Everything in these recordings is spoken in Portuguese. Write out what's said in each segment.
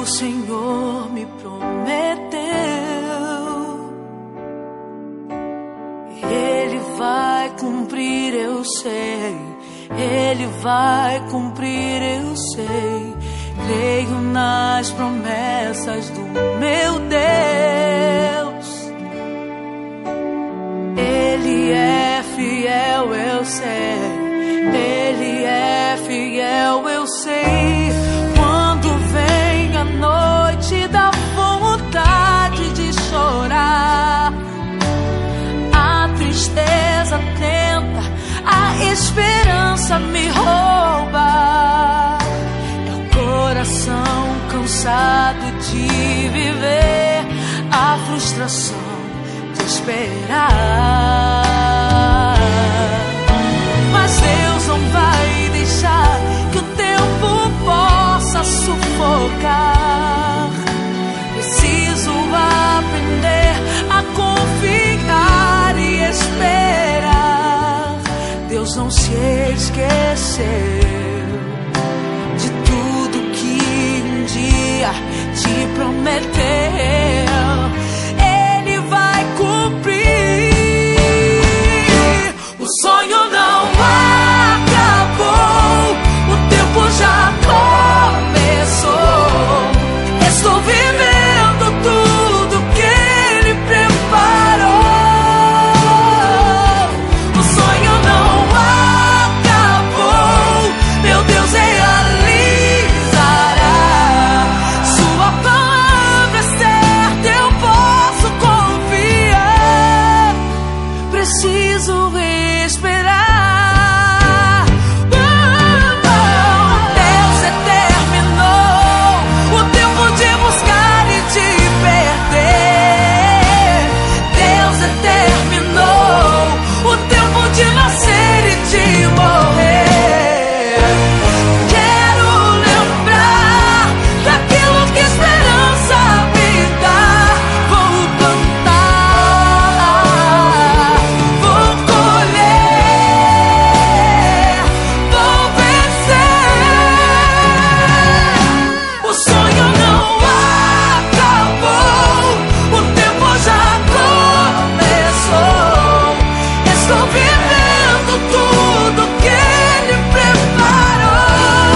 o Senhor me prometeu, Ele vai cumprir, eu sei. Ele vai cumprir, eu sei. Creio nas promessas do meu Deus. Ele é fiel, eu sei. Ele é fiel, eu sei. Quando vem a noite dá vontade de chorar, a tristeza tenta, a esperança me rouba. É o coração cansado de viver, a frustração de esperar. Mas Deus não vai deixar que o tempo possa sufocar. Preciso aprender a confiar e esperar. Deus não se esqueceu de tudo que um dia te prometeu. Ele vai cumprir. O sonho não acabou, o tempo já começou. Estou vivendo tudo que Ele preparou. O sonho não acabou, meu Deus realizará. Sua palavra é certa, eu posso confiar. Preciso esperar. Deus determinou o tempo de buscar e de perder. Deus determinou o tempo de nascer e de morrer. Quero lembrar daquilo que esperança me dá. Vou plantar, vou colher, vou vencer. O sonho não acabou, o tempo já começou. Estou vivendo tudo que Ele preparou.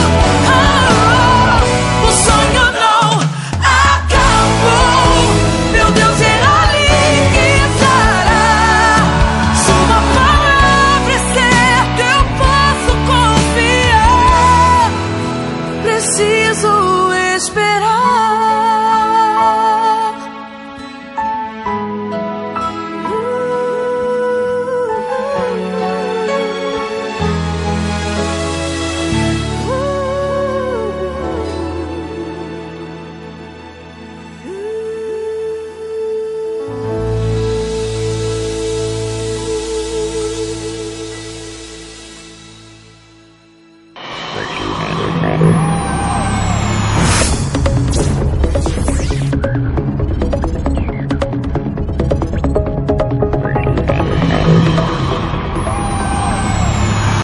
O sonho não acabou, meu Deus realizará. Sua palavra é certa, eu posso confiar. Preciso